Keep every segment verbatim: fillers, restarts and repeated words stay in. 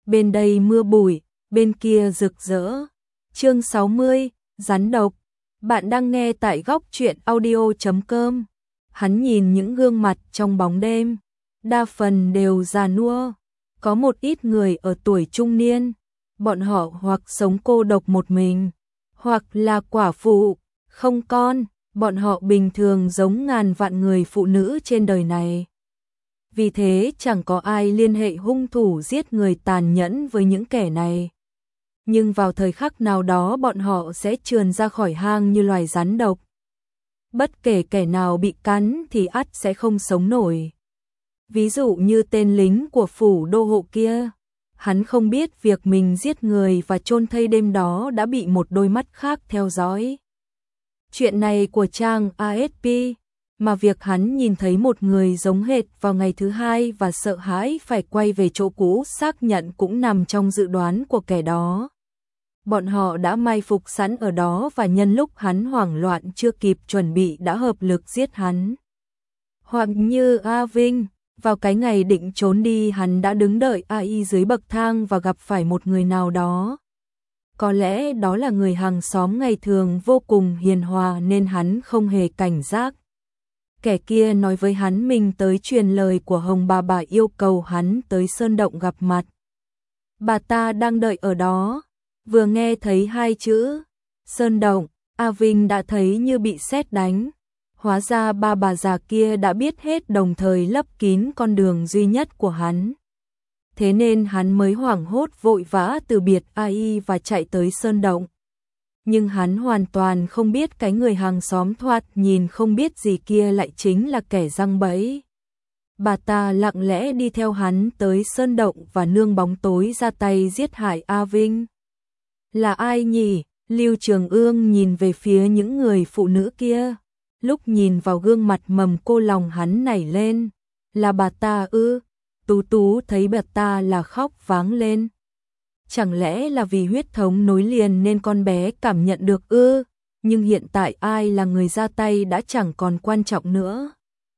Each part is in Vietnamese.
bên đây mưa bụi, bên kia rực rỡ. Chương sáu mươi, rắn độc. Bạn đang nghe tại góc truyện audio chấm com. Hắn nhìn những gương mặt trong bóng đêm, đa phần đều già nua, có một ít người ở tuổi trung niên, bọn họ hoặc sống cô độc một mình, hoặc là quả phụ, không con, bọn họ bình thường giống ngàn vạn người phụ nữ trên đời này. Vì thế chẳng có ai liên hệ hung thủ giết người tàn nhẫn với những kẻ này. Nhưng vào thời khắc nào đó bọn họ sẽ trườn ra khỏi hang như loài rắn độc. Bất kể kẻ nào bị cắn thì ắt sẽ không sống nổi. Ví dụ như tên lính của phủ đô hộ kia, hắn không biết việc mình giết người và chôn thây đêm đó đã bị một đôi mắt khác theo dõi. Chuyện này của trang a ét pê, mà việc hắn nhìn thấy một người giống hệt vào ngày thứ hai và sợ hãi phải quay về chỗ cũ xác nhận cũng nằm trong dự đoán của kẻ đó. Bọn họ đã mai phục sẵn ở đó và nhân lúc hắn hoảng loạn chưa kịp chuẩn bị đã hợp lực giết hắn. Hoặc như A Vinh, vào cái ngày định trốn đi hắn đã đứng đợi a i dưới bậc thang và gặp phải một người nào đó. Có lẽ đó là người hàng xóm ngày thường vô cùng hiền hòa nên hắn không hề cảnh giác. Kẻ kia nói với hắn mình tới truyền lời của Hồng bà bà yêu cầu hắn tới Sơn Động gặp mặt. Bà ta đang đợi ở đó. Vừa nghe thấy hai chữ Sơn Động, A Vinh đã thấy như bị sét đánh. Hóa ra ba bà già kia đã biết hết đồng thời lấp kín con đường duy nhất của hắn. Thế nên hắn mới hoảng hốt vội vã từ biệt a i và chạy tới Sơn Động. Nhưng hắn hoàn toàn không biết cái người hàng xóm thoạt nhìn không biết gì kia lại chính là kẻ giăng bẫy. Bà ta lặng lẽ đi theo hắn tới Sơn Động và nương bóng tối ra tay giết hại A Vinh. Là ai nhỉ? Lưu Trường Ương nhìn về phía những người phụ nữ kia. Lúc nhìn vào gương mặt mầm cô lòng hắn nảy lên. Là bà ta ư? Tú Tú thấy bà ta là khóc váng lên. Chẳng lẽ là vì huyết thống nối liền nên con bé cảm nhận được ư? Nhưng hiện tại ai là người ra tay đã chẳng còn quan trọng nữa.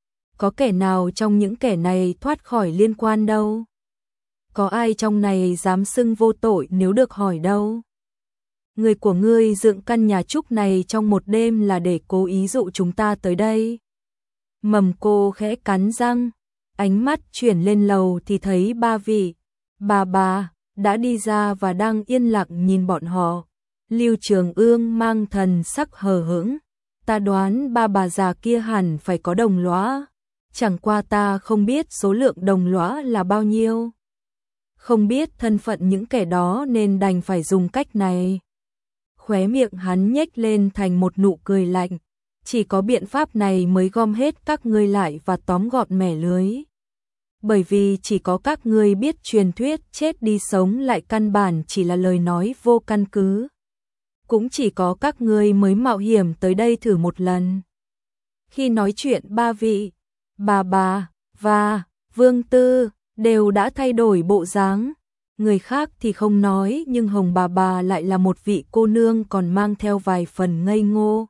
Có kẻ nào trong những kẻ này thoát khỏi liên quan đâu? Có ai trong này dám xưng vô tội nếu được hỏi đâu? Người của ngươi dựng căn nhà trúc này trong một đêm là để cố ý dụ chúng ta tới đây. Mầm cô khẽ cắn răng, ánh mắt chuyển lên lầu thì thấy ba vị bà bà đã đi ra và đang yên lặng nhìn bọn họ. Lưu Trường Ương mang thần sắc hờ hững. Ta đoán ba bà già kia hẳn phải có đồng lõa. Chẳng qua ta không biết số lượng đồng lõa là bao nhiêu. Không biết thân phận những kẻ đó nên đành phải dùng cách này. Khóe miệng hắn nhếch lên thành một nụ cười lạnh. Chỉ có biện pháp này mới gom hết các ngươi lại và tóm gọn mẻ lưới. Bởi vì chỉ có các ngươi biết truyền thuyết chết đi sống lại căn bản chỉ là lời nói vô căn cứ. Cũng chỉ có các ngươi mới mạo hiểm tới đây thử một lần. Khi nói chuyện ba vị, bà bà và Vương Tư đều đã thay đổi bộ dáng. Người khác thì không nói nhưng Hồng bà bà lại là một vị cô nương còn mang theo vài phần ngây ngô.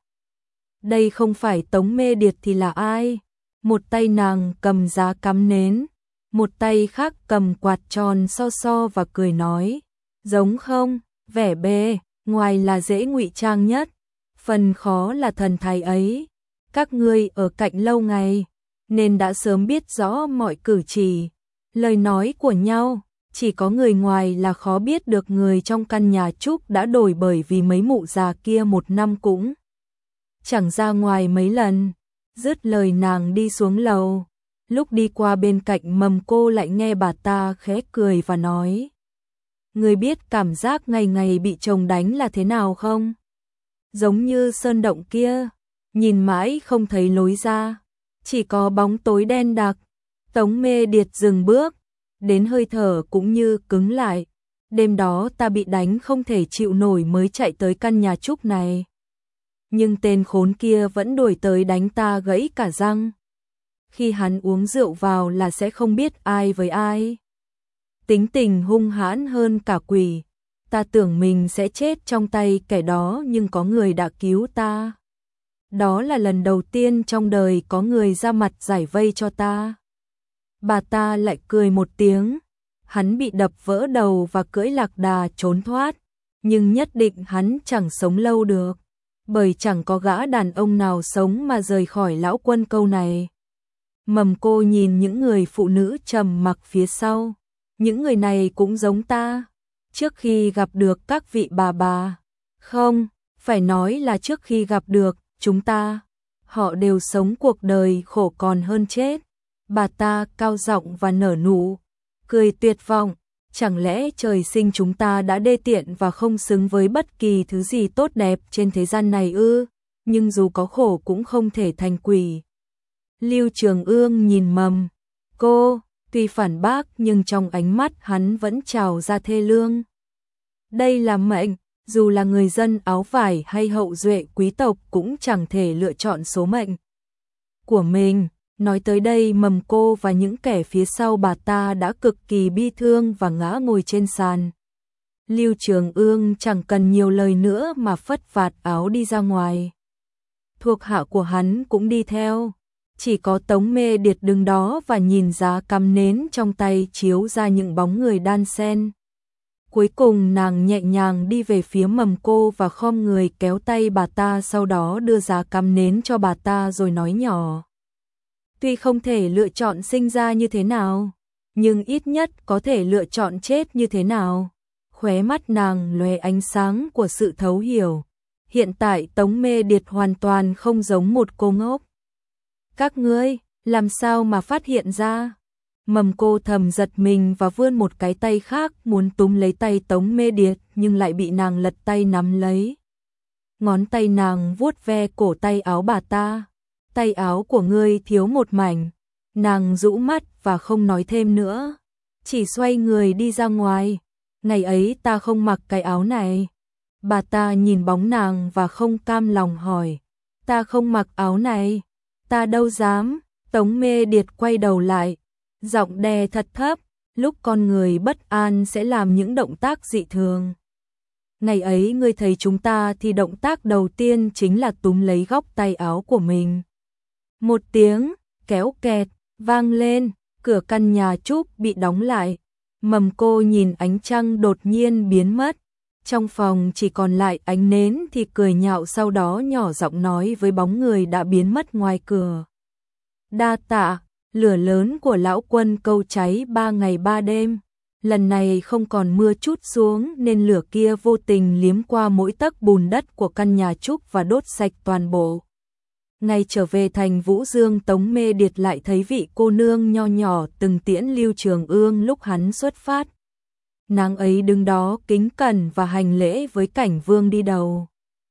Đây không phải Tống Mê Điệt thì là ai? Một tay nàng cầm giá cắm nến, một tay khác cầm quạt tròn so so và cười nói. Giống không? Vẻ bề ngoài là dễ ngụy trang nhất, phần khó là thần thái ấy. Các ngươi ở cạnh lâu ngày nên đã sớm biết rõ mọi cử chỉ, lời nói của nhau. Chỉ có người ngoài là khó biết được người trong căn nhà trúc đã đổi bởi vì mấy mụ già kia một năm cũng chẳng ra ngoài mấy lần. Dứt lời nàng đi xuống lầu. Lúc đi qua bên cạnh mầm cô lại nghe bà ta khẽ cười và nói. Người biết cảm giác ngày ngày bị chồng đánh là thế nào không? Giống như Sơn Động kia, nhìn mãi không thấy lối ra, chỉ có bóng tối đen đặc. Tống Mê Điệt dừng bước, đến hơi thở cũng như cứng lại. Đêm đó ta bị đánh không thể chịu nổi mới chạy tới căn nhà trúc này. Nhưng tên khốn kia vẫn đuổi tới đánh ta gãy cả răng. Khi hắn uống rượu vào là sẽ không biết ai với ai. Tính tình hung hãn hơn cả quỷ. Ta tưởng mình sẽ chết trong tay kẻ đó nhưng có người đã cứu ta. Đó là lần đầu tiên trong đời có người ra mặt giải vây cho ta. Bà ta lại cười một tiếng. hắn bị đập vỡ đầu và cưỡi lạc đà trốn thoát, nhưng nhất định hắn chẳng sống lâu được, bởi chẳng có gã đàn ông nào sống mà rời khỏi lão quân câu này. Mầm Cô nhìn những người phụ nữ trầm mặc phía sau, những người này cũng giống ta, trước khi gặp được các vị bà bà, không, phải nói là trước khi gặp được chúng ta, họ đều sống cuộc đời khổ còn hơn chết. Bà ta cao giọng và nở nụ cười tuyệt vọng, chẳng lẽ trời sinh chúng ta đã đê tiện và không xứng với bất kỳ thứ gì tốt đẹp trên thế gian này ư? Nhưng dù có khổ cũng không thể thành quỷ. Lưu Trường Ương nhìn Mầm Cô, tuy phản bác nhưng trong ánh mắt hắn vẫn trào ra thê lương. Đây là mệnh, dù là người dân áo vải hay hậu duệ quý tộc cũng chẳng thể lựa chọn số mệnh của mình. Nói tới đây Mầm Cô và những kẻ phía sau bà ta đã cực kỳ bi thương và ngã ngồi trên sàn. Lưu Trường Ương chẳng cần nhiều lời nữa mà phất vạt áo đi ra ngoài. Thuộc hạ của hắn cũng đi theo. Chỉ có Tống Mê Điệt đứng đó và nhìn giá cắm nến trong tay chiếu ra những bóng người đan xen. Cuối cùng nàng nhẹ nhàng đi về phía Mầm Cô và khom người kéo tay bà ta, sau đó đưa giá cắm nến cho bà ta rồi nói nhỏ. Tuy không thể lựa chọn sinh ra như thế nào, nhưng ít nhất có thể lựa chọn chết như thế nào. Khóe mắt nàng lóe ánh sáng của sự thấu hiểu. Hiện tại Tống Mê Điệt hoàn toàn không giống một cô ngốc. Các ngươi, làm sao mà phát hiện ra? Mầm Cô thầm giật mình và vươn một cái tay khác muốn túm lấy tay Tống Mê Điệt nhưng lại bị nàng lật tay nắm lấy. Ngón tay nàng vuốt ve cổ tay áo bà ta. Tay áo của ngươi thiếu một mảnh. Nàng rũ mắt và không nói thêm nữa, chỉ xoay người đi ra ngoài. Ngày ấy ta không mặc cái áo này. Bà ta nhìn bóng nàng và không cam lòng hỏi. Ta không mặc áo này. Ta đâu dám. Tống Mê Điệt quay đầu lại, giọng đè thật thấp. Lúc con người bất an sẽ làm những động tác dị thường. Ngày ấy ngươi thấy chúng ta thì động tác đầu tiên chính là túm lấy góc tay áo của mình. Một tiếng kéo kẹt vang lên, cửa căn nhà Trúc bị đóng lại. Mầm Cô nhìn ánh trăng đột nhiên biến mất. Trong phòng chỉ còn lại ánh nến thì cười nhạo, sau đó nhỏ giọng nói với bóng người đã biến mất ngoài cửa. Đa tạ, lửa lớn của lão quân câu cháy ba ngày ba đêm. Lần này không còn mưa chút xuống nên lửa kia vô tình liếm qua mỗi tấc bùn đất của căn nhà Trúc và đốt sạch toàn bộ. Ngày trở về thành Vũ Dương, Tống Mê Điệt lại thấy vị cô nương nho nhỏ từng tiễn Lưu Trường Ương lúc hắn xuất phát. Nàng ấy đứng đó kính cẩn và hành lễ với Cảnh Vương đi đầu.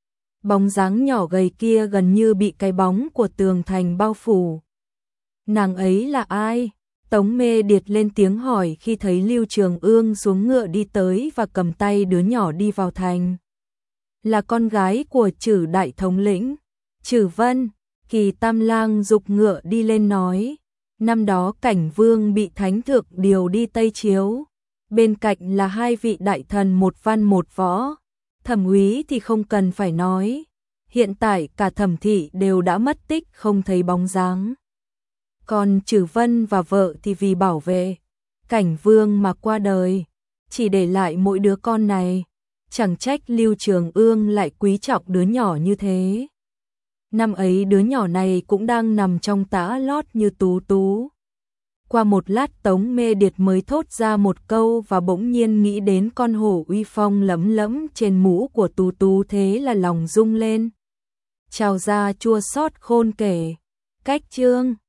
Bóng dáng nhỏ gầy kia gần như bị cái bóng của tường thành bao phủ. Nàng ấy là ai? Tống Mê Điệt lên tiếng hỏi khi thấy Lưu Trường Ương xuống ngựa đi tới và cầm tay đứa nhỏ đi vào thành. Là con gái của Trử đại thống lĩnh, Trử Vân. Kỳ Tam Lang dục ngựa đi lên nói. Năm đó Cảnh Vương bị Thánh Thượng điều đi Tây Chiếu. Bên cạnh là hai vị đại thần một văn một võ. Thẩm úy thì không cần phải nói. Hiện tại cả Thẩm thị đều đã mất tích không thấy bóng dáng. Còn Trử Vân và vợ thì vì bảo vệ Cảnh Vương mà qua đời, chỉ để lại mỗi đứa con này. Chẳng trách Lưu Trường Ương lại quý trọng đứa nhỏ như thế. Năm ấy đứa nhỏ này cũng đang nằm trong tã lót như Tú Tú. Qua một lát Tống Mê Điệt mới thốt ra một câu và bỗng nhiên nghĩ đến con hổ uy phong lẫm lẫm trên mũ của Tú Tú, thế là lòng rung lên. Trào ra chua xót khôn kể. Cách chương